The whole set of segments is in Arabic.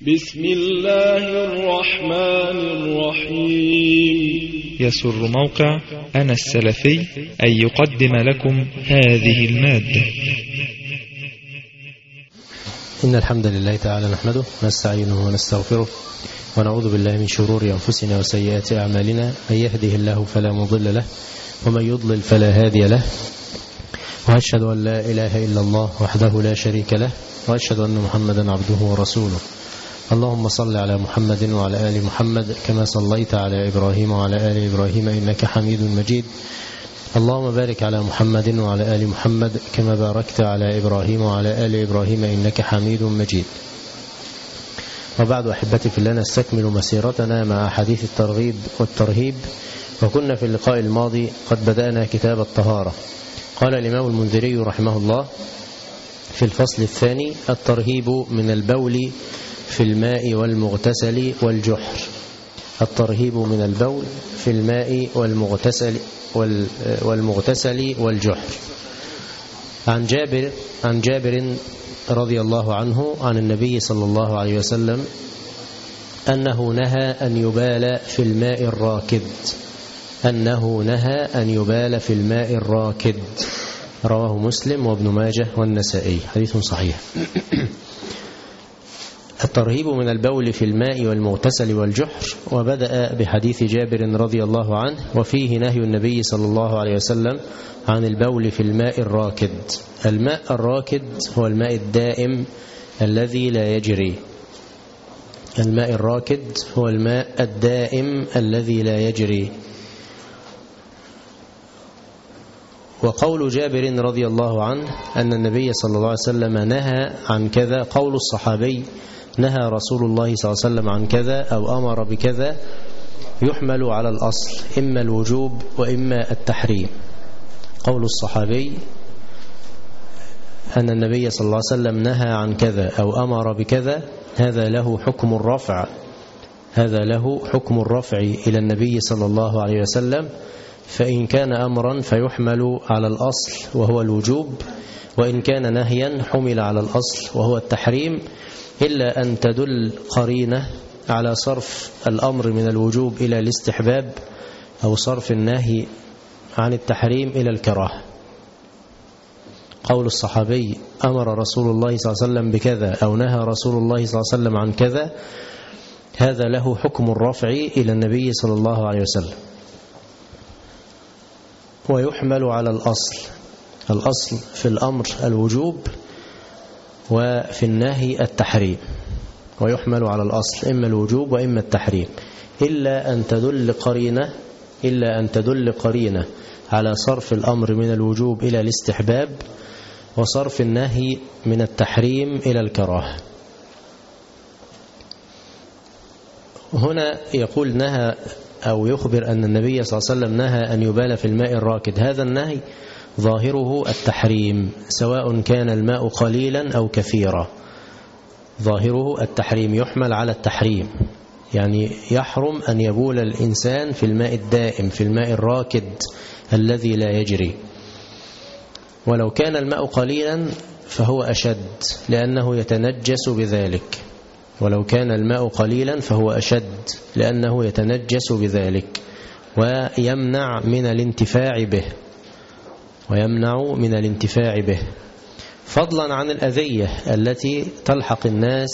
بسم الله الرحمن الرحيم. يسر موقع أنا السلفي أن يقدم لكم هذه المادة. إن الحمد لله تعالى نحمده ونستعينه ونستغفره ونعوذ بالله من شرور أنفسنا وسيئات أعمالنا، من يهده الله فلا مضل له ومن يضلل فلا هادي له، وأشهد أن لا إله إلا الله وحده لا شريك له، وأشهد أن محمدا عبده ورسوله. اللهم صل على محمد وعلى آل محمد كما صليت على إبراهيم وعلى آل إبراهيم إنك حميد مجيد. اللهم بارك على محمد وعلى آل محمد كما باركت على إبراهيم وعلى آل إبراهيم إنك حميد مجيد. وبعد أحبتي في الله، نستكمل مسيرتنا مع حديث الترغيب والترهيب، وكنا في اللقاء الماضي قد بدأنا كتاب الطهارة. قال الإمام المنذري رحمه الله في الفصل الثاني: الترهيب من البول في الماء والمغتسل والجحر. الترهيب من البول في الماء والمغتسل والجحر. عن جابر رضي الله عنه عن النبي صلى الله عليه وسلم أنه نهى أن يبال في الماء الراكد. أنه نهى أن يبال في الماء الراكد. رواه مسلم وابن ماجه والنسائي، حديث صحيح. الترهيب من البول في الماء والمغتسل والجحر، وبدأ بحديث جابر رضي الله عنه، وفيه نهي النبي صلى الله عليه وسلم عن البول في الماء الراكد. الماء الراكد هو الماء الدائم الذي لا يجري. الماء الراكد هو الماء الدائم الذي لا يجري. وقول جابر رضي الله عنه أن النبي صلى الله عليه وسلم نهى عن كذا، قول الصحابي نهى رسول الله صلى الله عليه وسلم عن كذا أو أمر بكذا، يحمل على الأصل، إما الوجوب وإما التحريم. قول الصحابي أن النبي صلى الله عليه وسلم نهى عن كذا أو أمر بكذا، هذا له حكم الرفع. هذا له حكم الرفع إلى النبي صلى الله عليه وسلم، فإن كان أمرا فيحمل على الأصل وهو الوجوب، وإن كان نهيا حمل على الأصل وهو التحريم، إلا أن تدل قرينة على صرف الأمر من الوجوب إلى الاستحباب، أو صرف النهي عن التحريم إلى الكراهة. قول الصحابي أمر رسول الله صلى الله عليه وسلم بكذا أو نهى رسول الله صلى الله عليه وسلم عن كذا، هذا له حكم الرفع إلى النبي صلى الله عليه وسلم، ويحمل على الأصل. الأصل في الأمر الوجوب، وفي النهي التحريم، ويحمل على الأصل إما الوجوب وإما التحريم، إلا أن تدل قرينة على صرف الأمر من الوجوب إلى الاستحباب، وصرف النهي من التحريم إلى الكراهة. هنا يقول نهى أو يخبر أن النبي صلى الله عليه وسلم نهى أن يبال في الماء الراكد. هذا النهي ظاهره التحريم، سواء كان الماء قليلا أو كثيرا. ظاهره التحريم، يحمل على التحريم، يعني يحرم أن يبول الإنسان في الماء الدائم، في الماء الراكد الذي لا يجري. ولو كان الماء قليلا فهو أشد، لأنه يتنجس بذلك. ولو كان الماء قليلا فهو أشد، لأنه يتنجس بذلك ويمنع من الانتفاع به، فضلا عن الأذية التي تلحق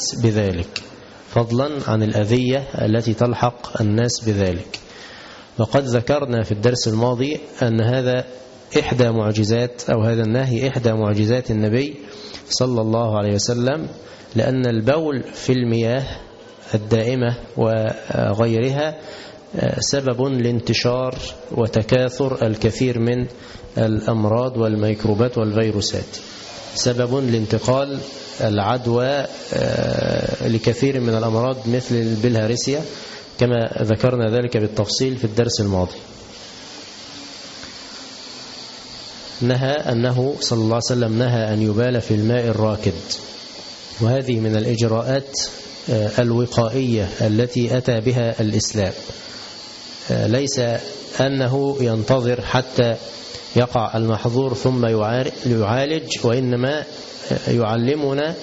الناس بذلك. وقد ذكرنا في الدرس الماضي أن هذا إحدى معجزات، أو هذا النهي إحدى معجزات النبي صلى الله عليه وسلم، لأن البول في المياه الدائمة وغيرها سبب لانتشار وتكاثر الكثير من الأمراض والميكروبات والفيروسات، سبب لانتقال العدوى لكثير من الأمراض مثل البلهارسيا، كما ذكرنا ذلك بالتفصيل في الدرس الماضي. أنه صلى الله عليه وسلم نهى أن يبال في الماء الراكد، وهذه من الإجراءات الوقائية التي أتى بها الإسلام. ليس أنه ينتظر حتى يقع المحظور ثم يعالج، وإنما يعلمنا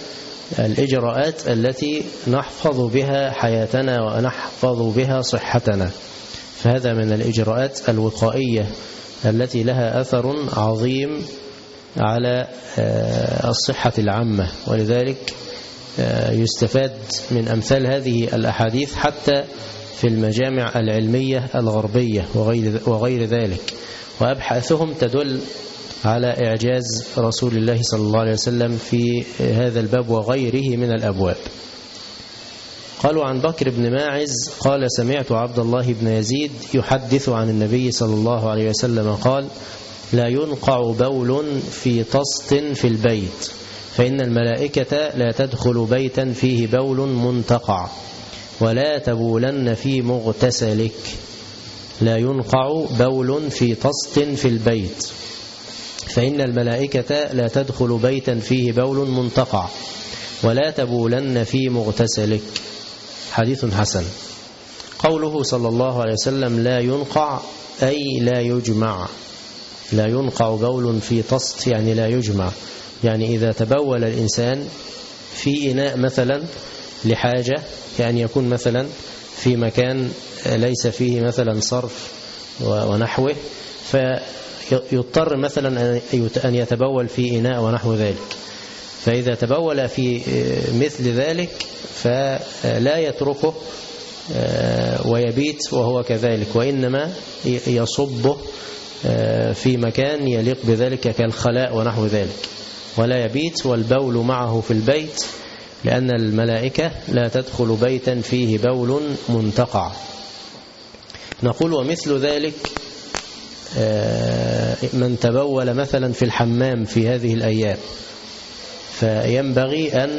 الإجراءات التي نحفظ بها حياتنا ونحفظ بها صحتنا، فهذا من الإجراءات الوقائية التي لها أثر عظيم على الصحة العامة. ولذلك يستفاد من أمثال هذه الأحاديث حتى في المجامع العلمية الغربية وغير ذلك، وأبحاثهم تدل على إعجاز رسول الله صلى الله عليه وسلم في هذا الباب وغيره من الأبواب. قالوا عن بكر بن ماعز قال سمعت عبد الله بن يزيد يحدث عن النبي صلى الله عليه وسلم قال لا ينقع بول في طست في البيت، فإن الملائكة لا تدخل بيتا فيه بول منتقع، ولا تبولن في مغتسلك. لا ينقع بول في طست في البيت، فإن الملائكة لا تدخل بيتا فيه بول منتقع، ولا تبولن في مغتسلك. حديث حسن. قوله صلى الله عليه وسلم لا ينقع أي لا يجمع. لا ينقع بول في طست يعني لا يجمع، يعني إذا تبول الإنسان في إناء مثلا لحاجة، يعني يكون مثلا في مكان ليس فيه مثلا صرف ونحوه، فيضطر مثلا أن يتبول في إناء ونحو ذلك، فإذا تبول في مثل ذلك فلا يتركه ويبيت وهو كذلك، وإنما يصبه في مكان يليق بذلك كالخلاء ونحو ذلك، ولا يبيت والبول معه في البيت، لأن الملائكة لا تدخل بيتا فيه بول منتقع. نقول ومثل ذلك من تبول مثلا في الحمام في هذه الأيام، فينبغي أن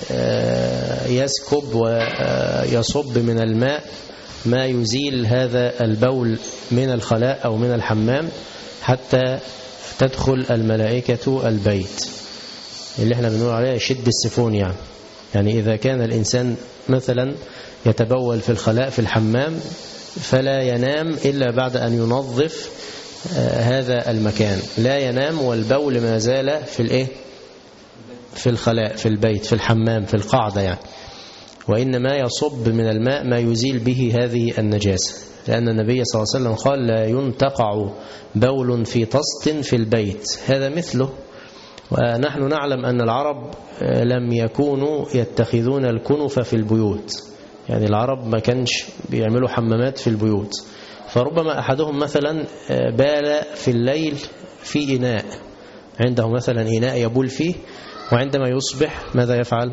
يسكب ويصب من الماء ما يزيل هذا البول من الخلاء أو من الحمام حتى تدخل الملائكة البيت، اللي احنا بنقول عليه شد السفون. يعني إذا كان الإنسان مثلا يتبول في الخلاء في الحمام فلا ينام إلا بعد أن ينظف هذا المكان، لا ينام والبول ما زال في الخلاء في البيت في الحمام في القاعدة وإنما يصب من الماء ما يزيل به هذه النجاسة، لأن النبي صلى الله عليه وسلم قال لا ينتقع بول في طست في البيت. هذا مثله. ونحن نعلم أن العرب لم يكونوا يتخذون الكنف في البيوت، يعني العرب ما كانش بيعملوا حمامات في البيوت، فربما أحدهم مثلا بال في الليل في إناء، عنده مثلا إناء يبول فيه، وعندما يصبح ماذا يفعل؟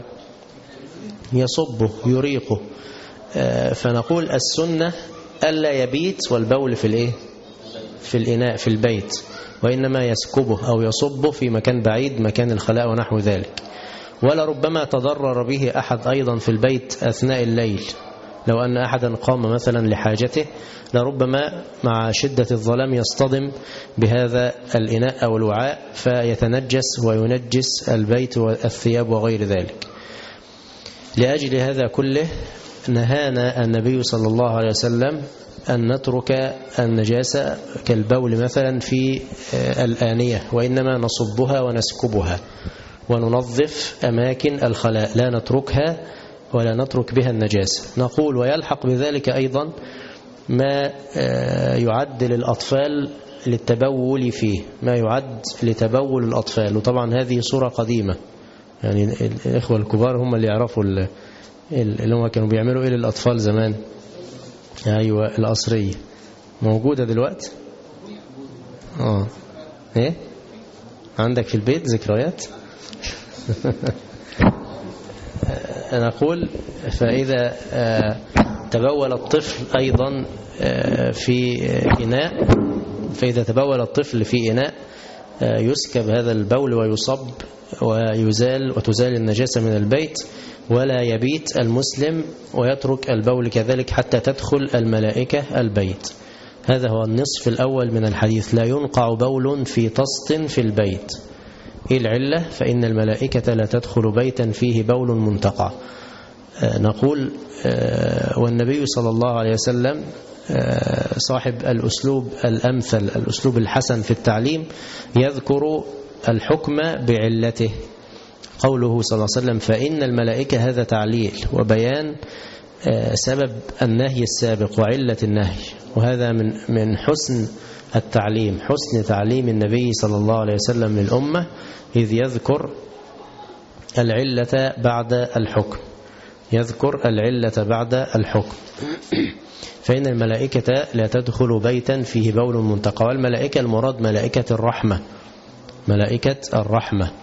يصبه يريقه. فنقول السنة ألا يبيت والبول في الإناء في البيت، وإنما يسكبه أو يصبه في مكان بعيد مكان الخلاء ونحو ذلك. ولا ربما تضرر به أحد أيضا في البيت أثناء الليل، لو أن أحدا قام مثلا لحاجته لربما مع شدة الظلام يصطدم بهذا الإناء أو الوعاء فيتنجس وينجس البيت والثياب وغير ذلك. لأجل هذا كله نهانا النبي صلى الله عليه وسلم أن نترك النجاسة كالبول مثلا في الآنية، وإنما نصبها ونسكبها وننظف أماكن الخلاء، لا نتركها ولا نترك بها النجاسة. نقول ويلحق بذلك أيضا ما يعد للأطفال للتبول فيه، ما يعد لتبول الأطفال، وطبعا هذه صورة قديمة، يعني الإخوة الكبار هم اللي يعرفوا اللي هم كانوا بيعملوا للأطفال زمان. أيوة القصرية موجودة دلوقتي. إيه عندك في البيت ذكريات؟ نقول فإذا تبول الطفل أيضا في إناء، فإذا تبول الطفل في إناء يسكب هذا البول ويصب وتزال النجاسة من البيت، ولا يبيت المسلم ويترك البول كذلك حتى تدخل الملائكة البيت. هذا هو النصف الأول من الحديث. لا ينقع بول في طست في البيت. إيه العلة؟ فإن الملائكة لا تدخل بيتا فيه بول منتقع. نقول والنبي صلى الله عليه وسلم صاحب الأسلوب الأمثل، الأسلوب الحسن في التعليم، يذكر الحكم بعلته، قوله صلى الله عليه وسلم فإن الملائكة، هذا تعليل وبيان سبب النهي السابق وعلة النهي، وهذا من حسن التعليم، حسن تعليم النبي صلى الله عليه وسلم للأمة، إذ يذكر العلة بعد الحكم، يذكر العلة بعد الحكم. فإن الملائكة لا تدخل بيتا فيه بول منتقى. والملائكة المراد ملائكة الرحمة، ملائكة الرحمة.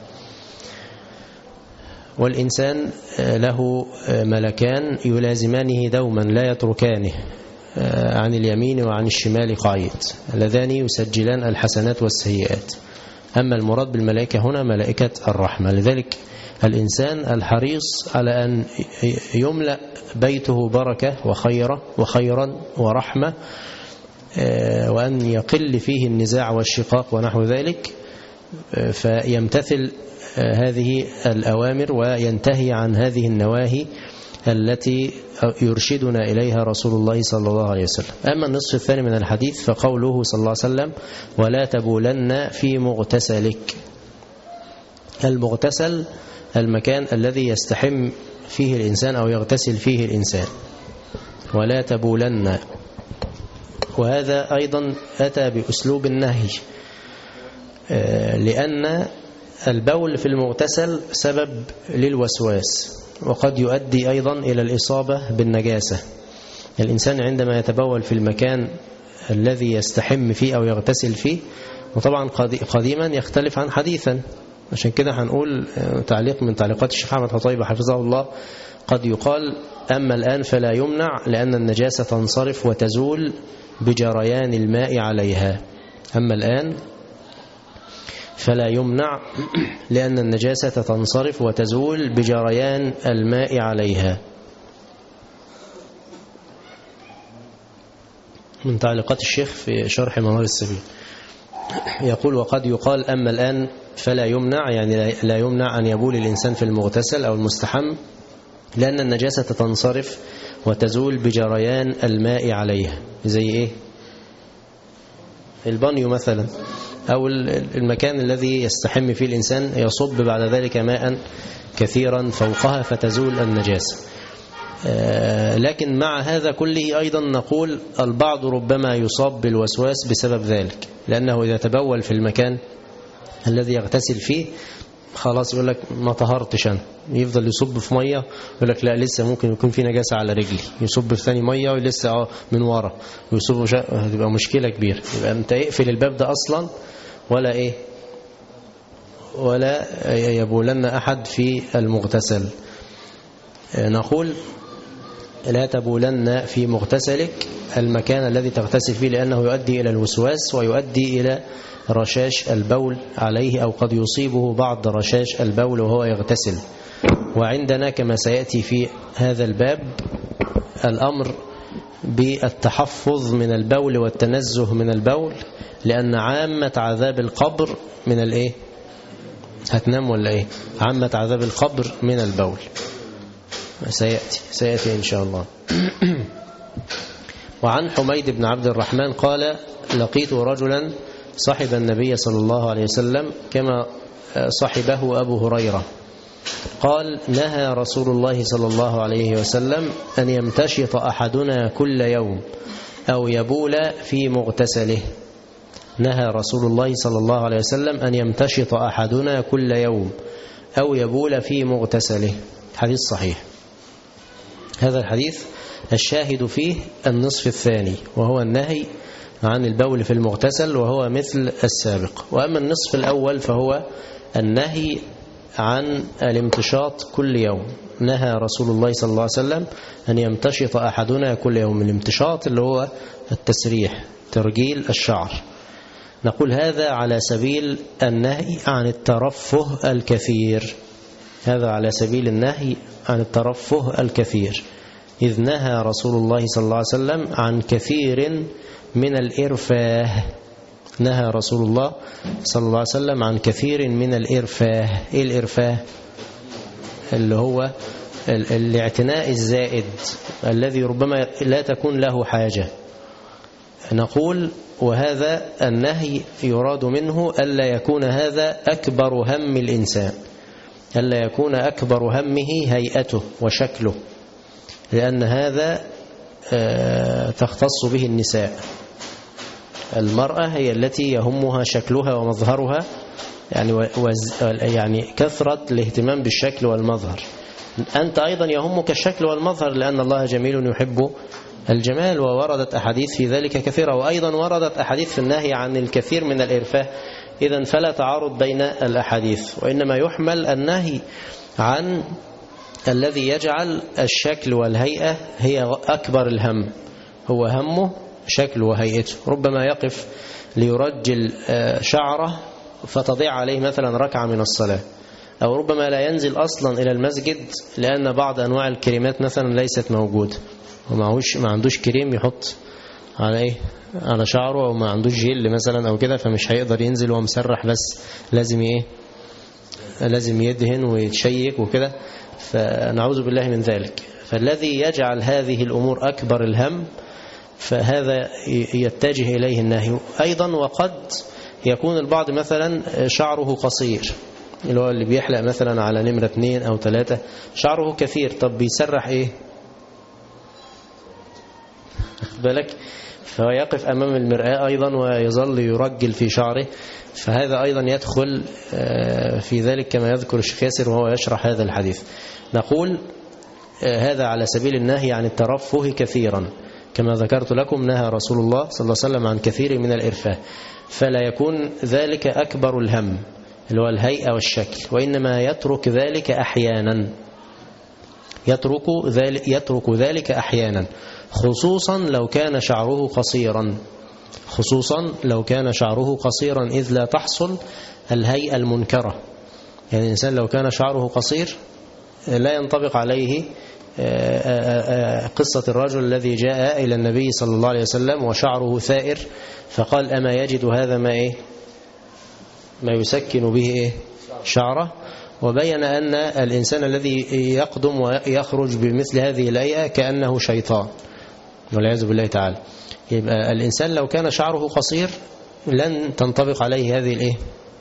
والإنسان له ملكان يلازمانه دوما لا يتركانه، عن اليمين وعن الشمال قعيد، اللذان يسجلان الحسنات والسيئات. أما المراد بالملائكة هنا ملائكة الرحمة. لذلك الإنسان الحريص على أن يملأ بيته بركة وخيرا ورحمة، وأن يقل فيه النزاع والشقاق ونحو ذلك، فيمتثل هذه الأوامر وينتهي عن هذه النواهي التي يرشدنا إليها رسول الله صلى الله عليه وسلم. أما النصف الثاني من الحديث فقوله صلى الله عليه وسلم ولا تبولن في مغتسلك. المغتسل المكان الذي يستحم فيه الإنسان أو يغتسل فيه الإنسان، ولا تبولن. وهذا أيضا أتى بأسلوب النهي، لأن البول في المغتسل سبب للوسواس، وقد يؤدي أيضا إلى الإصابة بالنجاسة. الإنسان عندما يتبول في المكان الذي يستحم فيه أو يغتسل فيه، وطبعا قديما يختلف عن حديثا، عشان كده هنقول تعليق من تعليقات الشيخ أحمد حطيبة حفظه الله، قد يقال أما الآن فلا يمنع لأن النجاسة تنصرف وتزول بجريان الماء عليها. أما الآن فلا يمنع لأن النجاسة تنصرف وتزول بجريان الماء عليها. من تعليقات الشيخ في شرح منار السبيل يقول وقد يقال أما الآن فلا يمنع، يعني لا يمنع أن يبول الإنسان في المغتسل أو المستحم، لأن النجاسة تنصرف وتزول بجريان الماء عليها. زي إيه؟ البانيو مثلا، أو المكان الذي يستحم فيه الإنسان يصب بعد ذلك ماء كثيرا فوقها فتزول النجاسة. لكن مع هذا كله أيضا نقول البعض ربما يصاب بالوسواس بسبب ذلك، لأنه إذا تبول في المكان الذي يغتسل فيه خلاص يقول لك ما طهرتش أنا، يفضل يصب في مية يقول لك لا لسه ممكن يكون في نجاسة على رجلي، يصب في ثاني مية ولسه من ورا ويصب، هتبقى مشكلة كبيرة. يبقى أنت اقفل الباب ده أصلا، ولا إيه، ولا يبولن أحد في المغتسل. نقول لا تبولن في مغتسلك، المكان الذي تغتسل فيه، لأنه يؤدي إلى الوسواس ويؤدي إلى رشاش البول عليه، أو قد يصيبه بعض رشاش البول وهو يغتسل. وعندنا كما سيأتي في هذا الباب الأمر بالتحفظ من البول والتنزه من البول، لأن عامة عذاب القبر من الإيه؟ هتنام ولا إيه؟ عامة عذاب القبر من البول. سيأتي إن شاء الله. وعن حميد بن عبد الرحمن قال لقيت رجلا صحب النبي صلى الله عليه وسلم كما صحبه أبو هريرة، قال نهى رسول الله صلى الله عليه وسلم أن يمتشط أحدنا كل يوم أو يبول في مغتسله. نهى رسول الله صلى الله عليه وسلم أن يمتشط أحدنا كل يوم أو يبول في مغتسله. حديث صحيح. هذا الحديث الشاهد فيه النصف الثاني، وهو النهي عن البول في المغتسل، وهو مثل السابق. وأما النصف الأول فهو النهي عن الامتشاط كل يوم. نهى رسول الله صلى الله عليه وسلم أن يمتشط أحدنا كل يوم. الامتشاط اللي هو التسريح، ترجيل الشعر. نقول هذا على سبيل النهي عن الترفه الكثير، هذا على سبيل النهي عن الترفه الكثير، إذ نهى رسول الله صلى الله عليه وسلم عن كثير من الإرفاه. نهى رسول الله صلى الله عليه وسلم عن كثير من الإرفاه. إيه الإرفاه؟ اللي هو الاعتناء الزائد الذي ربما لا تكون له حاجة. نقول وهذا النهي يراد منه ألا يكون هذا أكبر هم الإنسان، ألا يكون أكبر همه هيئته وشكله، لأن هذا تختص به النساء. المرأة هي التي يهمها شكلها ومظهرها، يعني كثرة الاهتمام بالشكل والمظهر. أنت أيضا يهمك الشكل والمظهر، لأن الله جميل يحب الجمال، ووردت أحاديث في ذلك كثيرة، وأيضا وردت أحاديث في النهي عن الكثير من الإرفاه. إذن فلا تعارض بين الأحاديث، وإنما يحمل النهي عن الذي يجعل الشكل والهيئة هي أكبر الهم، هو همه شكل وهيئته. ربما يقف ليرجل شعره فتضيع عليه مثلا ركعة من الصلاة، أو ربما لا ينزل أصلا إلى المسجد لأن بعض أنواع الكريمات مثلا ليست موجودة، وما عندوش كريم يحط على على شعره، أو ما عندوش جل مثلا أو كده، فمش هيقدر ينزل وهو مسرح، بس لازم يدهن ويتشيك وكده، فنعوذ بالله من ذلك. فالذي يجعل هذه الأمور أكبر الهم فهذا يتجه إليه النهي أيضا. وقد يكون البعض مثلا شعره قصير، اللي بيحلق مثلا على نمرة 2 أو 3، شعره كثير، طب بيسرح بالك، فهو يقف أمام المرآة أيضا ويظل يرجل في شعره، فهذا أيضا يدخل في ذلك كما يذكر الشيخ ياسر وهو يشرح هذا الحديث. نقول هذا على سبيل النهي عن الترفه كثيرا، كما ذكرت لكم نهى رسول الله صلى الله عليه وسلم عن كثير من الإرفاه، فلا يكون ذلك أكبر الهم اللي هو الهيئة والشكل، وإنما يترك ذلك أحيانا، يترك ذلك أحيانا، خصوصا لو كان شعره قصيرا، إذ لا تحصل الهيئة المنكرة. يعني الإنسان لو كان شعره قصير لا ينطبق عليه قصة الرجل الذي جاء إلى النبي صلى الله عليه وسلم وشعره ثائر، فقال أما يجد هذا ما يسكن به شعره، وبين أن الإنسان الذي يقدم ويخرج بمثل هذه الهيئة كأنه شيطان والعياذ بالله تعالى. يبقى الإنسان لو كان شعره قصير لن تنطبق عليه هذه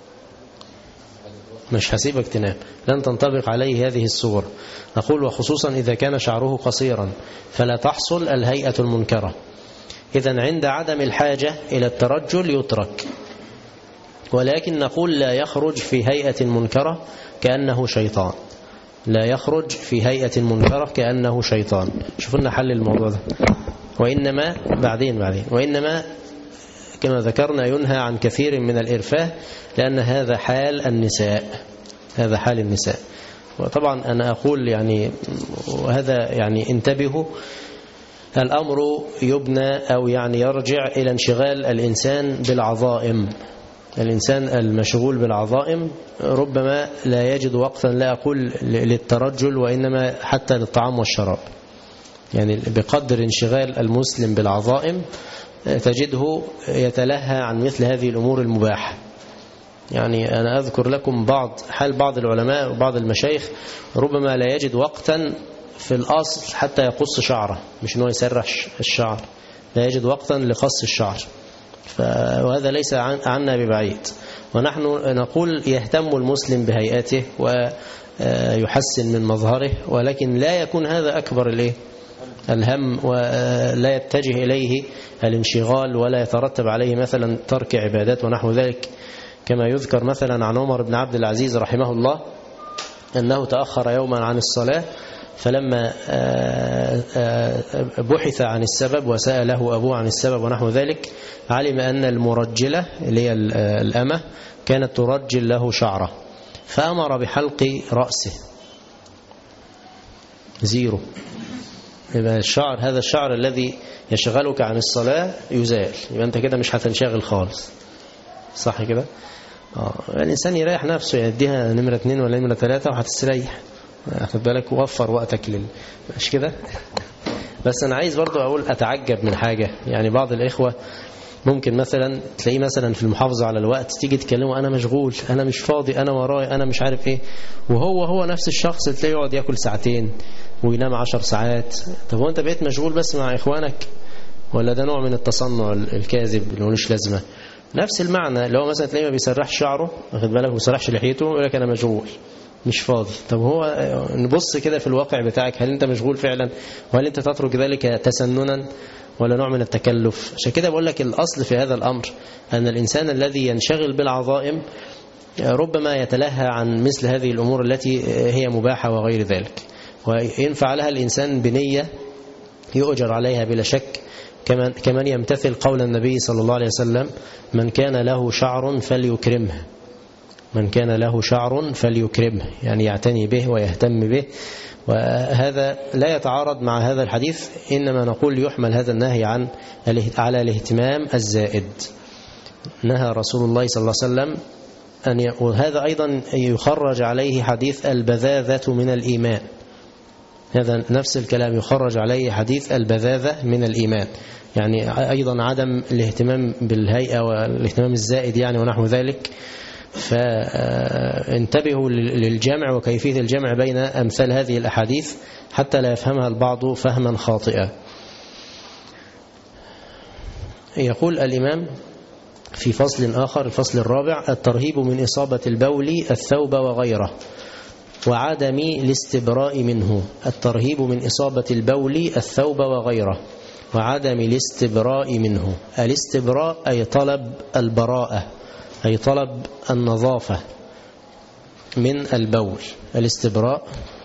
مش هسيبك تنام، لن تنطبق عليه هذه الصور. نقول وخصوصا إذا كان شعره قصيرا فلا تحصل الهيئة المنكرة. إذن عند عدم الحاجة إلى الترجل يترك، ولكن نقول لا يخرج في هيئة منكرة كأنه شيطان، لا يخرج في هيئة منكرة كأنه شيطان. شوفنا حل الموضوع ده. وإنما وإنما كما ذكرنا ينهى عن كثير من الإرفاه، لأن هذا حال النساء. وطبعا أنا أقول وهذا انتبهوا، الأمر يبنى أو يرجع إلى انشغال الإنسان بالعظائم. الإنسان المشغول بالعظائم ربما لا يجد وقتا، لا أقول للترجل، وإنما حتى للطعام والشراب. بقدر انشغال المسلم بالعظائم تجده يتلهى عن مثل هذه الأمور المباحة. أنا أذكر لكم حال بعض العلماء وبعض المشايخ، ربما لا يجد وقتا في الأصل حتى يقص شعره، مش أنه يسرح الشعر، لا يجد وقتا لقص الشعر، وهذا ليس عنا ببعيد. ونحن نقول يهتم المسلم بهيئته ويحسن من مظهره، ولكن لا يكون هذا أكبر الهم، ولا يتجه إليه الانشغال، ولا يترتب عليه مثلا ترك عبادات ونحو ذلك، كما يذكر مثلا عن عمر بن عبد العزيز رحمه الله أنه تأخر يوما عن الصلاة، فلما بحث عن السبب وسأله أبوه عن السبب ونحو ذلك، علم أن المرجلة اللي هي الأمة كانت ترجل له شعره، فأمر بحلق رأسه زيرو. يبقى هذا الشعر الذي يشغلك عن الصلاة يزال، يبقى أنت كده مش هتنشغل خالص، صح كده؟ الإنسان يريح نفسه، يديها نمرة 2 ولا نمرة 3 وهتستريح، أخذ بالك، ووفر وقتك مش كده؟ بس أنا عايز برضو أتعجب من حاجة. بعض الإخوة ممكن مثلا تلاقيه مثلا في المحافظة على الوقت، تيجي تكلمه أنا مشغول، أنا مش فاضي، أنا وراي، أنا مش عارف إيه، وهو نفس الشخص تلاقيه يقعد يأكل 2 ساعات وينام 10 ساعات. طب هو أنت بقيت مشغول بس مع إخوانك، ولا ده نوع من التصنع الكاذب اللي ملوش لازمة؟ نفس المعنى، اللي هو مثلا تلاقيه ما بيسرحش شعره، واخد بالك، ما بيسرحش لحيته، يقول لك أنا مشغول، مش فاضي. طب هو نبص كده في الواقع بتاعك، هل أنت مشغول فعلا، وهل أنت تترك ذلك تسننا ولا نوع من التكلف؟ عشان كده بقول لك الأصل في هذا الأمر أن الإنسان الذي ينشغل بالعظائم ربما يتلهى عن مثل هذه الأمور التي هي مباحة وغير ذلك، وإن فعلها الإنسان بنية يؤجر عليها بلا شك، كمن يمتثل قول النبي صلى الله عليه وسلم: من كان له شعر فليكرمه، من كان له شعر فليكرمه، يعني يعتني به ويهتم به. وهذا لا يتعارض مع هذا الحديث، إنما نقول يحمل هذا النهي على الاهتمام الزائد. نهى رسول الله صلى الله عليه وسلم وهذا أيضا يخرج عليه حديث البذاذة من الإيمان، هذا نفس الكلام يخرج عليه حديث البذاذة من الإيمان، يعني أيضا عدم الاهتمام بالهيئة والاهتمام الزائد يعني ونحو ذلك. فانتبهوا للجمع وكيفية الجمع بين أمثال هذه الأحاديث حتى لا يفهمها البعض فهما خاطئا. يقول الإمام في فصل آخر، الفصل الرابع: الترهيب من إصابة البول الثوب وغيره وعدم الاستبراء منه. الترهيب من إصابة البول الثوب وغيره وعدم الاستبراء منه. الاستبراء أي طلب البراءة، أي طلب النظافة من البول. الاستبراء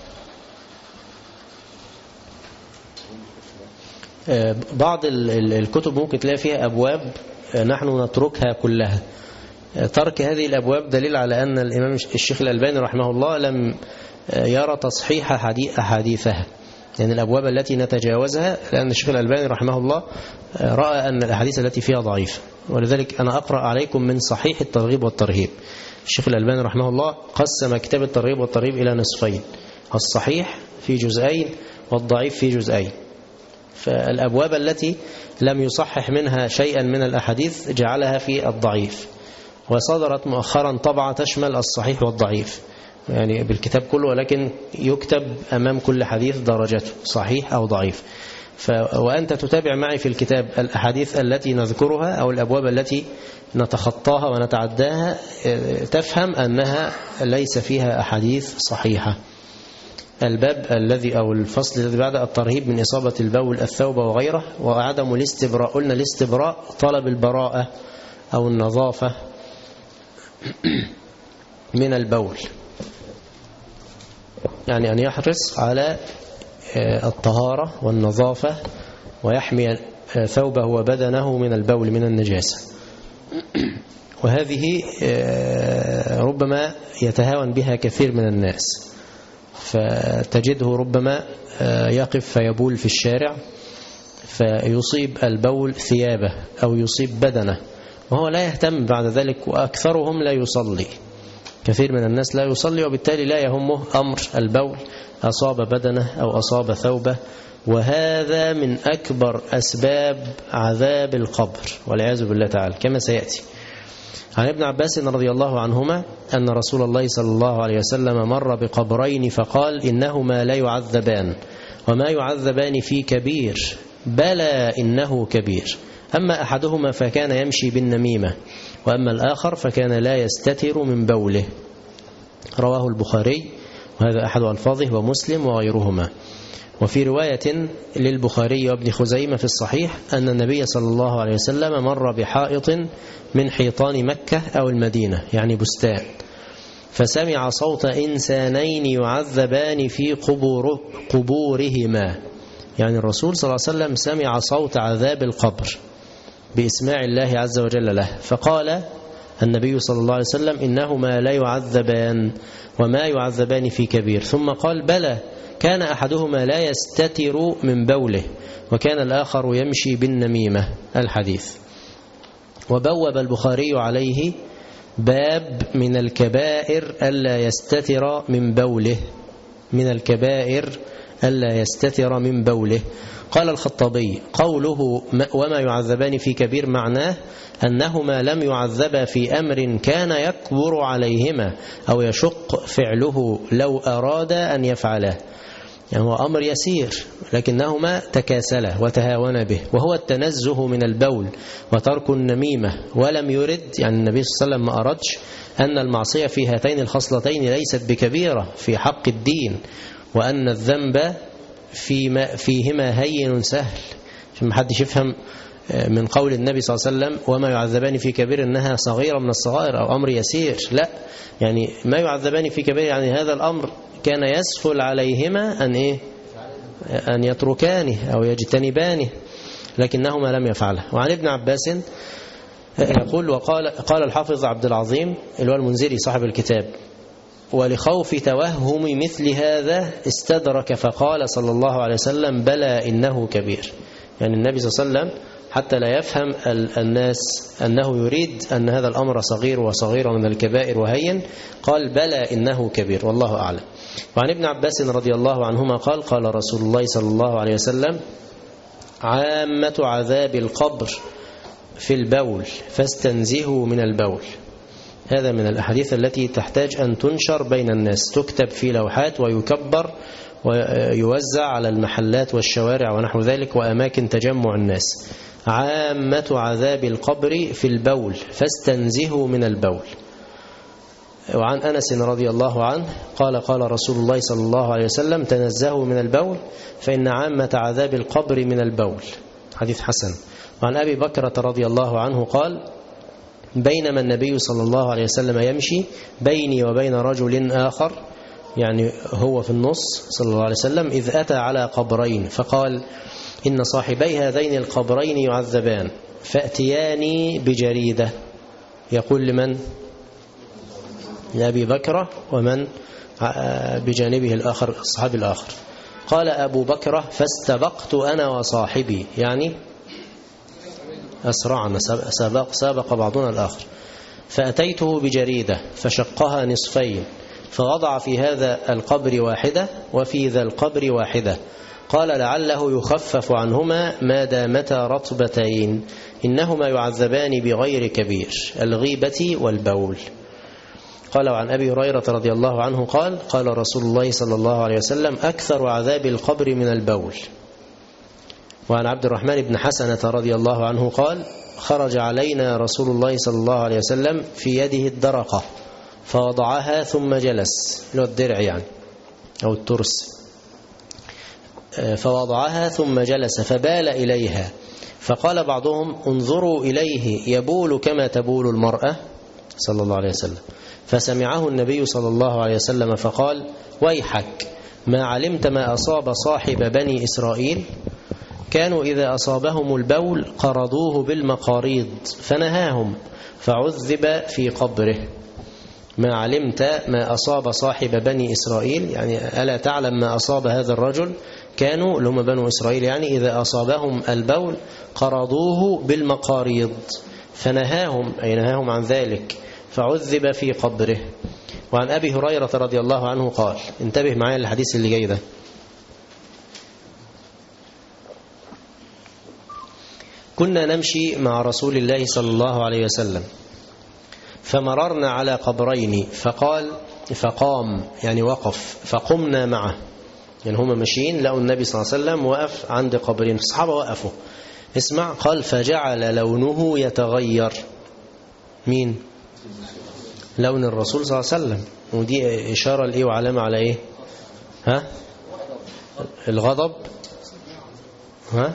بعض الكتب ممكن تلاقي فيها أبواب نحن نتركها كلها. ترك هذه الأبواب دليل على أن الإمام الشيخ الألباني رحمه الله لم يرى تصحيح أحاديثها، يعني الأبواب التي نتجاوزها، لأن الشيخ الألباني رحمه الله رأى أن الأحاديث التي فيها ضعيفة. ولذلك أنا أقرأ عليكم من صحيح الترغيب والترهيب. الشيخ الألباني رحمه الله قسم كتاب الترغيب والترهيب إلى نصفين: الصحيح في جزئين والضعيف في جزئين. فالأبواب التي لم يصحح منها شيئا من الأحاديث جعلها في الضعيف، وصدرت مؤخرا طبعة تشمل الصحيح والضعيف يعني بالكتاب كله، ولكن يكتب أمام كل حديث درجته صحيح أو ضعيف. وأنت تتابع معي في الكتاب الأحاديث التي نذكرها أو الأبواب التي نتخطاها ونتعداها، تفهم أنها ليس فيها أحاديث صحيحة. الباب الذي أو الفصل الذي بعد: الترهيب من إصابة البول الثوب وغيره وعدم الاستبراء. قلنا الاستبراء طلب البراءة أو النظافة من البول، يعني أن يحرص على الطهارة والنظافة ويحمي ثوبه وبدنه من البول من النجاسة. وهذه ربما يتهاون بها كثير من الناس، فتجده ربما يقف فيبول في الشارع فيصيب البول ثيابه أو يصيب بدنه وهو لا يهتم بعد ذلك. وأكثرهم لا يصلي، كثير من الناس لا يصلي، وبالتالي لا يهمه أمر البول، أصاب بدنه أو أصاب ثوبه. وهذا من أكبر أسباب عذاب القبر والعياذ بالله تعالى، كما سيأتي. عن ابن عباس رضي الله عنهما أن رسول الله صلى الله عليه وسلم مر بقبرين فقال: إنهما لا يعذبان وما يعذبان في كبير، بلى إنه كبير. أما أحدهما فكان يمشي بالنميمة، وأما الآخر فكان لا يستتر من بوله. رواه البخاري، وهذا أحد ألفاظه، ومسلم وغيرهما. وفي رواية للبخاري وابن خزيمة في الصحيح أن النبي صلى الله عليه وسلم مر بحائط من حيطان مكة أو المدينة، يعني بستان، فسمع صوت إنسانين يعذبان في قبورهما، يعني الرسول صلى الله عليه وسلم سمع صوت عذاب القبر بإسماع الله عز وجل له، فقال النبي صلى الله عليه وسلم: إنهما لا يعذبان وما يعذبان في كبير. ثم قال: بلى، كان أحدهما لا يستتر من بوله وكان الآخر يمشي بالنميمة. الحديث. وبوب البخاري عليه باب من الكبائر ألا يستتر من بوله، من الكبائر ألا يستتر من بوله. قال الخطابي: قوله وما يعذبان في كبير معناه أنهما لم يعذبا في أمر كان يكبر عليهما أو يشق فعله لو أراد أن يفعله، يعني هو أمر يسير لكنهما تكاسلا وتهاون به، وهو التنزه من البول وترك النميمة. ولم يرد، يعني النبي صلى الله عليه وسلم ما أردش أن المعصية في هاتين الخصلتين ليست بكبيرة في حق الدين، وأن الذنب فيهما هين سهل. عشان ما حدش يفهم من قول النبي صلى الله عليه وسلم وما يعذبان في كبير إنها صغيرة من الصغائر أو أمر يسير. لا، يعني ما يعذبان في كبير يعني هذا الأمر كان يسهل عليهما أن يتركانه أو يجتنبانه، لكنهما لم يفعله. وعن ابن عباس يقول قال الحافظ عبد العظيم اللي هو المنذري صاحب الكتاب: ولخوف توهم مثل هذا استدرك فقال صلى الله عليه وسلم: بلى إنه كبير. يعني النبي صلى الله عليه وسلم حتى لا يفهم الناس أنه يريد أن هذا الأمر صغير وصغير من الكبائر وهين، قال: بلى إنه كبير، والله أعلم. وعن ابن عباس رضي الله عنهما قال: قال رسول الله صلى الله عليه وسلم: عامة عذاب القبر في البول فاستنزهوا من البول. هذا من الأحاديث التي تحتاج أن تنشر بين الناس، تكتب في لوحات ويكبر ويوزع على المحلات والشوارع ونحو ذلك وأماكن تجمع الناس. عامة عذاب القبر في البول فاستنزهوا من البول. وعن أنس رضي الله عنه قال: قال رسول الله صلى الله عليه وسلم: تنزهوا من البول فإن عامة عذاب القبر من البول. حديث حسن. وعن أبي بكرة رضي الله عنه قال: بينما النبي صلى الله عليه وسلم يمشي بيني وبين رجل آخر، يعني هو في النص صلى الله عليه وسلم، إذ أتى على قبرين فقال: إن صاحبي هذين القبرين يعذبان فأتياني بجريدة. يقول لمن؟ لأبي بكرة، ومن بجانبه الآخر الصحابي الآخر. قال أبو بكرة: فاستبقت أنا وصاحبي، يعني أسرعنا، سابق بعضنا الآخر، فأتيته بجريدة فشقها نصفين فوضع في هذا القبر واحدة وفي ذا القبر واحدة، قال: لعله يخفف عنهما ما دامتا رطبتين، إنهما يعذبان بغير كبير، الغيبة والبول. قال: وعن أبي هريرة رضي الله عنه قال: قال رسول الله صلى الله عليه وسلم: أكثر عذاب القبر من البول. وعن عبد الرحمن بن حسنة رضي الله عنه قال: خرج علينا رسول الله صلى الله عليه وسلم في يده الدرقة فوضعها ثم جلس، له الدرع يعني أو الترس، فوضعها ثم جلس فبال إليها، فقال بعضهم: انظروا إليه يبول كما تبول المرأة صلى الله عليه وسلم. فسمعه النبي صلى الله عليه وسلم فقال: ويحك، ما علمت ما أصاب صاحب بني إسرائيل؟ كانوا إذا أصابهم البول قرضوه بالمقاريض فنهاهم فعذب في قبره. ما علمت ما أصاب صاحب بني إسرائيل، يعني ألا تعلم ما أصاب هذا الرجل؟ كانوا اللي هم بنو إسرائيل، يعني إذا أصابهم البول قرضوه بالمقاريض فنهاهم، أي نهاهم عن ذلك، فعذب في قبره. وعن أبي هريرة رضي الله عنه قال، انتبه معايا الحديث اللي جاي ده: كنا نمشي مع رسول الله صلى الله عليه وسلم فمررنا على قبرين فقام، يعني وقف، فقمنا معه، يعني هم ماشيين لقوا النبي صلى الله عليه وسلم وقف عند قبرين، الصحابة وقفوا. اسمع، قال: فجعل لونه يتغير. مين؟ لون الرسول صلى الله عليه وسلم. ودي إشارة لإيه وعلامة على إيه؟ ها؟ الغضب، ها؟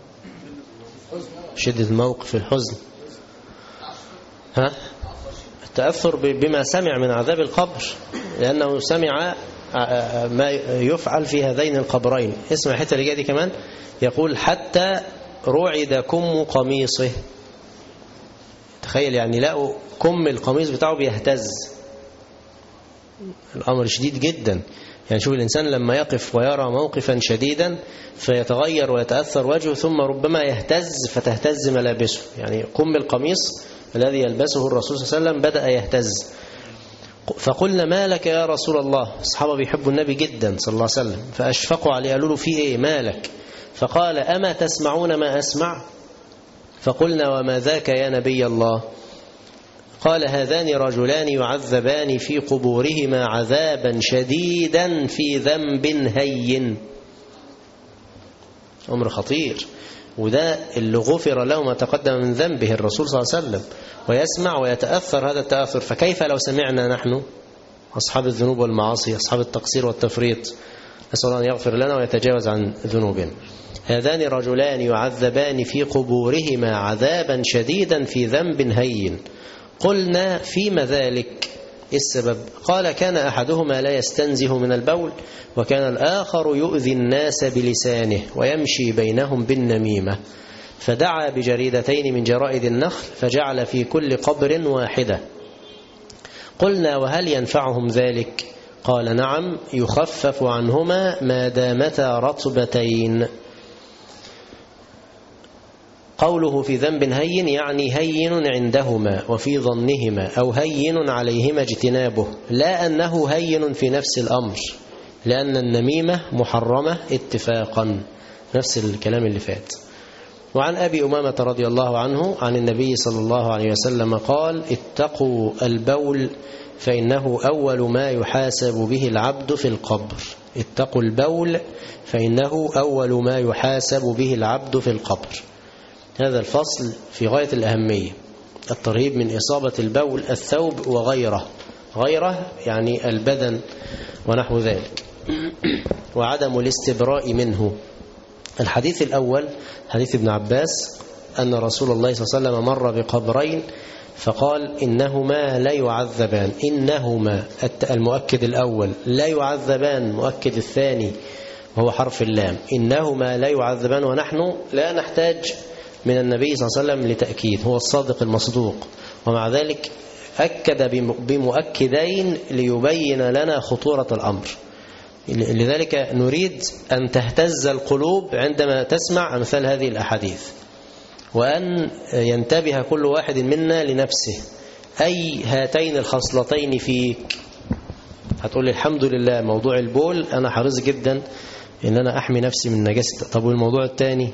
شدة الموقف، الحزن، ها؟ التأثر بما سمع من عذاب القبر، لأنه سمع ما يفعل في هذين القبرين. اسمع الحتة اللي جايه دي كمان، يقول: حتى رعد كم قميصه. تخيل، يعني لقوا كم القميص بتاعه بيهتز. الأمر شديد جدا. يعني شوف الإنسان لما يقف ويرى موقفا شديدا فيتغير ويتأثر وجهه، ثم ربما يهتز فتهتز ملابسه. يعني كم القميص الذي يلبسه الرسول صلى الله عليه وسلم بدأ يهتز. فقلنا: ما لك يا رسول الله؟ الصحابة بيحبوا النبي جدا صلى الله عليه وسلم، فأشفقوا عليه، قالوا له: في إيه مالك؟ فقال: أما تسمعون ما أسمع؟ فقلنا: وما ذاك يا نبي الله؟ قال هذان رجلان يعذبان في قبورهما عذابا شديدا في ذنب هين. أمر خطير، وده اللي غفر له ما تقدم من ذنبه الرسول صلى الله عليه وسلم، ويسمع ويتأثر هذا التأثر. فكيف لو سمعنا نحن أصحاب الذنوب والمعاصي، أصحاب التقصير والتفريط؟ نسأل الله أن يغفر لنا ويتجاوز عن ذنوبنا. هذان رجلان يعذبان في قبورهما عذابا شديدا في ذنب هين. قلنا فيما ذلك؟ السبب؟ قال كان أحدهما لا يستنزه من البول، وكان الآخر يؤذي الناس بلسانه ويمشي بينهم بالنميمة، فدعا بجريدتين من جرائد النخل فجعل في كل قبر واحدة. قلنا وهل ينفعهم ذلك؟ قال نعم، يخفف عنهما ما دامتا رطبتين. قوله في ذنب هين يعني هين عندهما وفي ظنهما، أو هين عليهما اجتنابه، لا أنه هين في نفس الأمر، لأن النميمة محرمة اتفاقا، نفس الكلام اللي فات. وعن أبي أمامة رضي الله عنه عن النبي صلى الله عليه وسلم قال اتقوا البول فإنه أول ما يحاسب به العبد في القبر. اتقوا البول فإنه أول ما يحاسب به العبد في القبر. هذا الفصل في غاية الأهمية، الترهيب من إصابة البول الثوب وغيره، غيره يعني البدن ونحو ذلك، وعدم الاستبراء منه. الحديث الأول حديث ابن عباس أن رسول الله صلى الله عليه وسلم مر بقبرين فقال إنهما لا يعذبان. إنهما المؤكد الأول، لا يعذبان مؤكد الثاني وهو حرف اللام. إنهما لا يعذبان، ونحن لا نحتاج من النبي صلى الله عليه وسلم لتأكيد، هو الصادق المصدوق، ومع ذلك أكد بمؤكدين ليبين لنا خطورة الأمر. لذلك نريد أن تهتز القلوب عندما تسمع أمثال هذه الأحاديث، وأن ينتبه كل واحد منا لنفسه، أي هاتين الخصلتين فيك. هتقول لي الحمد لله موضوع البول أنا حريص جدا إن أنا أحمي نفسي من نجاسة. طب والموضوع الثاني؟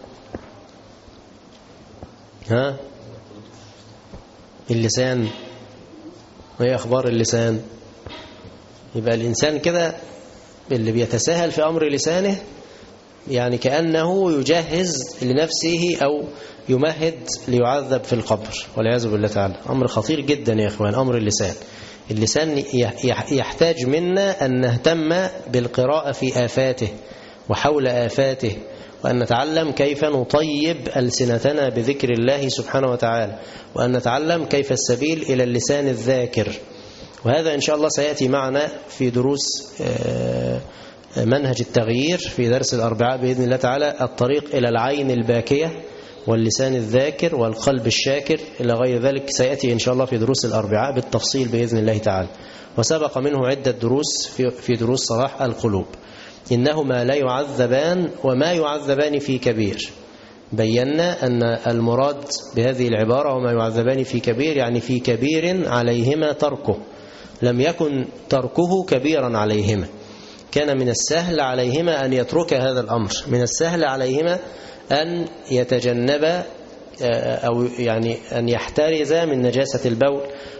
اللسان، وهي أخبار اللسان. يبقى الإنسان كده اللي بيتساهل في أمر لسانه يعني كأنه يجهز لنفسه أو يمهد ليعذب في القبر والعياذ بالله تعالى. أمر خطير جدا يا إخوان، أمر اللسان. اللسان يحتاج منا أن نهتم بالقراءة في آفاته وحول آفاته، وأن نتعلم كيف نطيب ألسنتنا بذكر الله سبحانه وتعالى، وأن نتعلم كيف السبيل إلى اللسان الذاكر. وهذا إن شاء الله سيأتي معنا في دروس منهج التغيير في درس الأربعاء بإذن الله تعالى، الطريق إلى العين الباكية واللسان الذاكر والقلب الشاكر إلى غير ذلك، سيأتي إن شاء الله في دروس الأربعاء بالتفصيل بإذن الله تعالى. وسبق منه عدة دروس في دروس صلاح القلوب. إنهما لا يعذبان وما يعذبان في كبير. بينا أن المراد بهذه العبارة وما يعذبان في كبير يعني في كبير عليهما تركه، لم يكن تركه كبيرا عليهما، كان من السهل عليهما أن يترك هذا الأمر، من السهل عليهما أن يتجنب أو يعني أن يحترز من نجاسة البول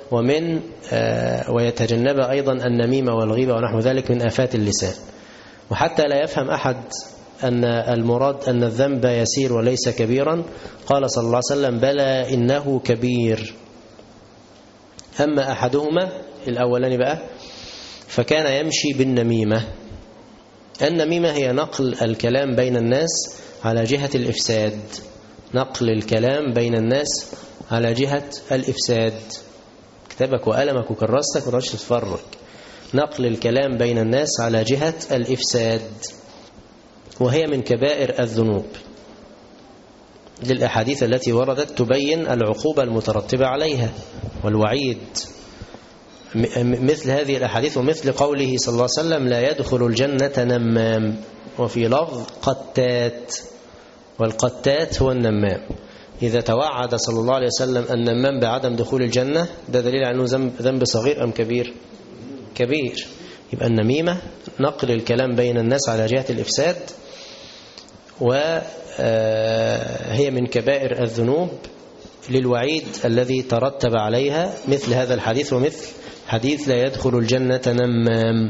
ويتجنب أيضا النميمة والغيبة ونحو ذلك من آفات اللسان. وحتى لا يفهم أحد أن المراد أن الذنب يسير وليس كبيرا، قال صلى الله عليه وسلم بلى إنه كبير. أما أحدهما الأولاني بقى فكان يمشي بالنميمة. النميمة هي نقل الكلام بين الناس على جهة الإفساد، نقل الكلام بين الناس على جهة الإفساد. كتابك وقلمك وكراستك وتعرفش تتفرج. نقل الكلام بين الناس على جهة الإفساد، وهي من كبائر الذنوب للأحاديث التي وردت تبين العقوبة المترتبة عليها والوعيد. مثل هذه الأحاديث ومثل قوله صلى الله عليه وسلم لا يدخل الجنة نمام، وفي لفظ قتات، والقتات هو النمام. إذا توعد صلى الله عليه وسلم النمام بعدم دخول الجنة، ده دليل على أنه ذنب صغير أم كبير؟ كبير. يبقى النميمة نقل الكلام بين الناس على جهة الإفساد، وهي من كبائر الذنوب للوعيد الذي ترتب عليها مثل هذا الحديث ومثل حديث لا يدخل الجنة نمام.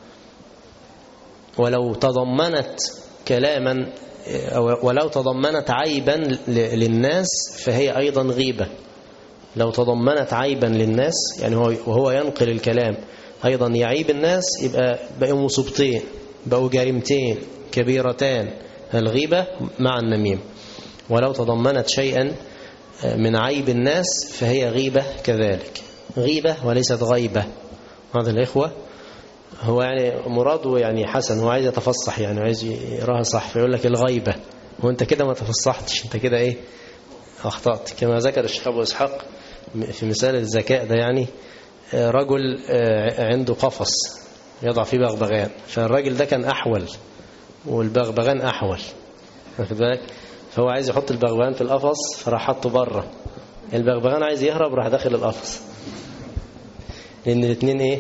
ولو تضمنت كلاما ولو تضمنت عيبا للناس فهي أيضا غيبة. لو تضمنت عيبا للناس يعني وهو ينقل الكلام أيضا يعيب الناس يبقى بقوا مصيبتين، بقوا جريمتين كبيرتان، الغيبة مع النميم. ولو تضمنت شيئا من عيب الناس فهي غيبة كذلك، غيبة وليست غيبة. هذا الإخوة هو يعني مراده يعني حسن، هو عايز يتفصح يعني عايز يراها صح، فيقول لك الغيبة، وانت كده ما تفصحتش، انت كده ايه اخطأت. كما ذكر الشيخ أبو إسحاق في مثال الذكاء ده، يعني رجل عنده قفص يضع فيه بغبغان، فالراجل ده كان أحول والبغبغان أحول، واخد بالك؟ فهو عايز يحط البغبغان في القفص فراح حطه بره، البغبغان عايز يهرب راح داخل القفص، لأن الاثنين ايه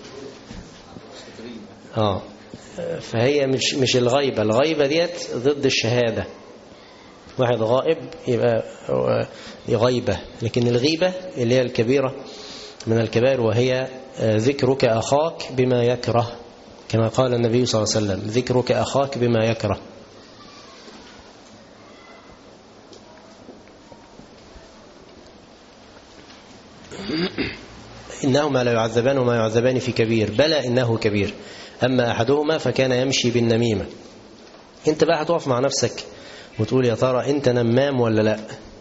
فهي مش الغيبة. الغيبة ديت ضد الشهادة، واحد غائب يبقى غيبة، لكن الغيبة اللي هي الكبيرة من الكبائر وهي ذكرك أخاك بما يكره، كما قال النبي صلى الله عليه وسلم ذكرك أخاك بما يكره. إنهما لا يعذبان وما يعذبان في كبير، بلى إنه كبير، أما أحدهما فكان يمشي بالنميمة. أنت بقى هتقف مع نفسك وتقول يا ترى أنت نمام ولا لا؟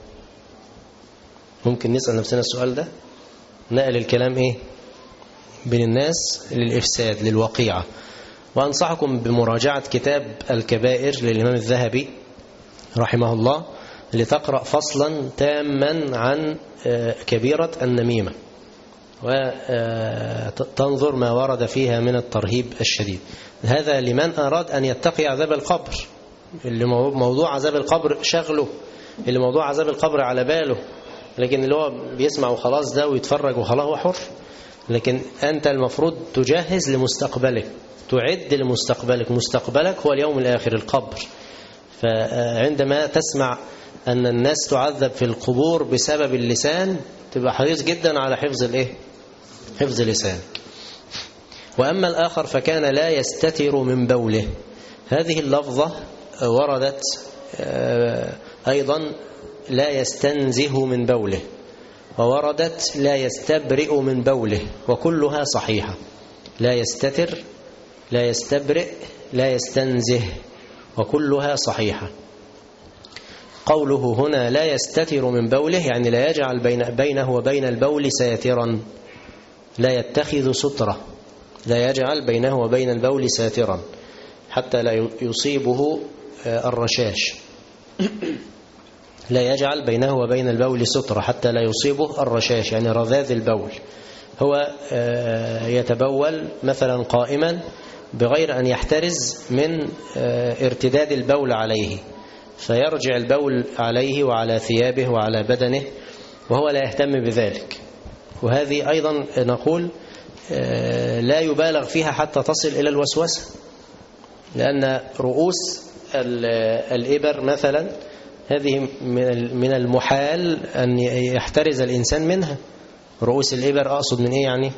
ممكن نسأل نفسنا السؤال ده. نقل الكلام إيه بين الناس للإفساد للوقيعة. وأنصحكم بمراجعة كتاب الكبائر للإمام الذهبي رحمه الله لتقرأ فصلا تاما عن كبيرة النميمة وتنظر ما ورد فيها من الترهيب الشديد. هذا لمن أراد أن يتقي عذاب القبر، اللي موضوع عذاب القبر شغله، اللي موضوع عذاب القبر على باله، لكن اللي هو بيسمع وخلاص ده ويتفرج وخلاص هو حر. لكن أنت المفروض تجهز لمستقبلك، تعد لمستقبلك، مستقبلك هو اليوم الآخر القبر. فعندما تسمع أن الناس تعذب في القبور بسبب اللسان تبقى حريص جدا على حفظ لسانك. وأما الآخر فكان لا يستتر من بوله، هذه اللفظة وردت أيضا لا يستنزه من بوله، ووردت لا يستبرئ من بوله، وكلها صحيحة. لا يستتر، لا يستبرئ، لا يستنزه، وكلها صحيحة. قوله هنا لا يستتر من بوله يعني لا يجعل بينه وبين البول ساترا، لا يتخذ سترة، لا يجعل بينه وبين البول ساترا حتى لا يصيبه الرشاش، لا يجعل بينه وبين البول سترة حتى لا يصيبه الرشاش يعني رذاذ البول. هو يتبول مثلا قائما بغير أن يحترز من ارتداد البول عليه، فيرجع البول عليه وعلى ثيابه وعلى بدنه وهو لا يهتم بذلك. وهذه أيضا نقول لا يبالغ فيها حتى تصل إلى الوسوسة، لأن رؤوس الإبر مثلا هذه من المحال أن يحترز الإنسان منها. رؤوس الإبر أقصد من إيه يعني؟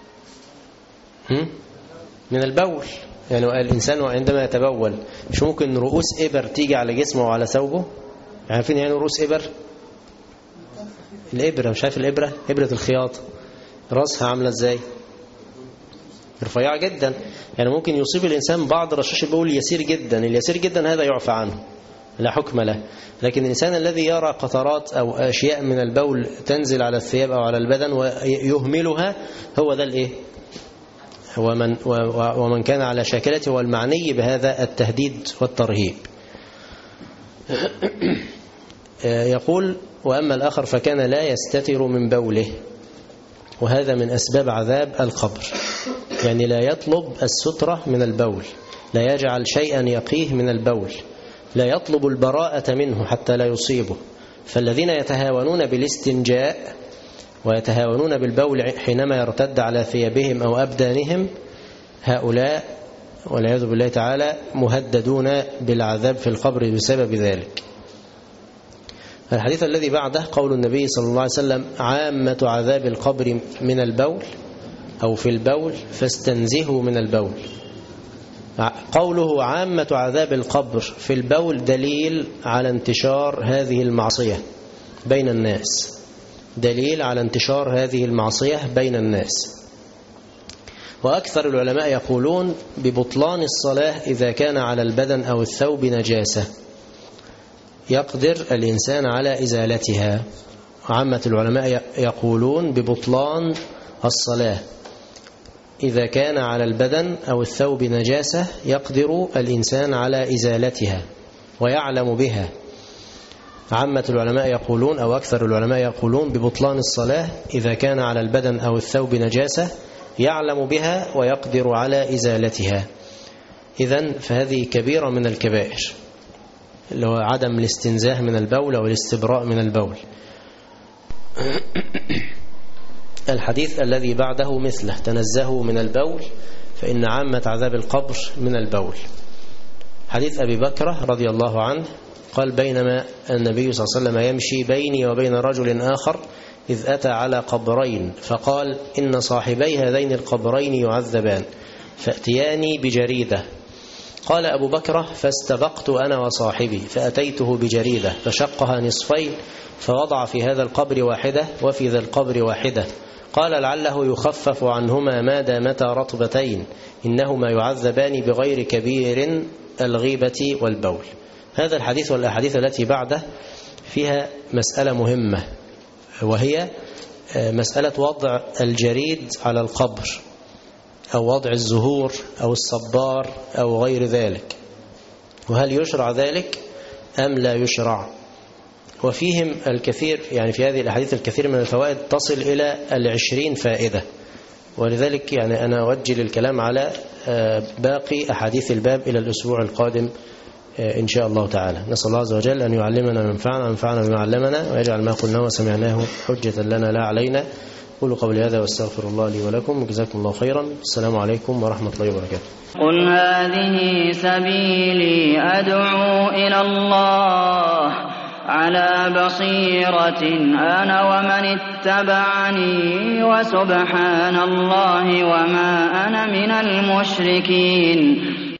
من البول. يعني الإنسان عندما يتبول مش ممكن رؤوس إبر تيجي على جسمه وعلى ثوبه؟ عارفين يعني رؤوس إبر؟ الإبرة، مش عارف الإبرة؟ إبرة الخياطة رأسها عاملة إزاي؟ رفيعة جدا، يعني ممكن يصيب الإنسان بعض رشاش البول يسير جدا، اليسير جدا هذا يعفى عنه لا حكم له. لكن الإنسان الذي يرى قطرات أو أشياء من البول تنزل على الثياب أو على البدن ويهملها هو ذا الإيه؟ ومن كان على شاكلته والمعني بهذا التهديد والترهيب. يقول وأما الآخر فكان لا يستتر من بوله، وهذا من أسباب عذاب القبر، يعني لا يطلب السترة من البول، لا يجعل شيئا يقيه من البول، لا يطلب البراءة منه حتى لا يصيبه. فالذين يتهاونون بالاستنجاء ويتهاونون بالبول حينما يرتد على ثيابهم أو أبدانهم هؤلاء والعياذ بالله تعالى مهددون بالعذاب في القبر بسبب ذلك. الحديث الذي بعده قول النبي صلى الله عليه وسلم: عامة عذاب القبر من البول أو في البول فاستنزهوا من البول. قوله عامة عذاب القبر في البول دليل على انتشار هذه المعصية بين الناس، دليل على انتشار هذه المعصية بين الناس. وأكثر العلماء يقولون ببطلان الصلاة إذا كان على البدن أو الثوب نجاسة يقدر الإنسان على إزالتها. عامة العلماء يقولون ببطلان الصلاة إذا كان على البدن أو الثوب نجاسة يقدر الإنسان على إزالتها ويعلم بها. عامة العلماء يقولون أو أكثر العلماء يقولون ببطلان الصلاة إذا كان على البدن أو الثوب نجاسة يعلم بها ويقدر على إزالتها. إذن فهذه كبيرة من الكبائر، اللي هو عدم الاستنزاه من البول أو الاستبراء من البول. الحديث الذي بعده مثله: تنزهوا من البول فإن عامة عذاب القبر من البول. حديث أبي بكرة رضي الله عنه قال: بينما النبي صلى الله عليه وسلم يمشي بيني وبين رجل آخر إذ أتى على قبرين فقال: إن صاحبي هذين القبرين يعذبان فأتياني بجريدة. قال أبو بكرة: فاستبقت أنا وصاحبي فأتيته بجريدة فشقها نصفين فوضع في هذا القبر واحدة وفي ذا القبر واحدة. قال: لعله يخفف عنهما ما دامتا رطبتين إنهما يعذبان بغير كبير الغيبة والبول. هذا الحديث والأحاديث التي بعده فيها مسألة مهمة، وهي مسألة وضع الجريد على القبر أو وضع الزهور أو الصبار أو غير ذلك، وهل يشرع ذلك أم لا يشرع. وفيهم الكثير، يعني في هذه الأحاديث الكثير من الفوائد تصل إلى 20 فائدة، ولذلك يعني أنا أوجه الكلام على باقي أحاديث الباب إلى الأسبوع القادم إن شاء الله تعالى. نسأل الله عز وجل أن يعلمنا وينفعنا بما علمنا، ويجعل ما قلناه وسمعناه حجة لنا لا علينا. قولوا قولي هذا واستغفر الله لي ولكم، وجزاكم الله خيرا. السلام عليكم ورحمة الله وبركاته. قل هذه سبيلي أدعو إلى الله على بصيرة أنا ومن اتبعني وسبحان الله وما أنا من المشركين.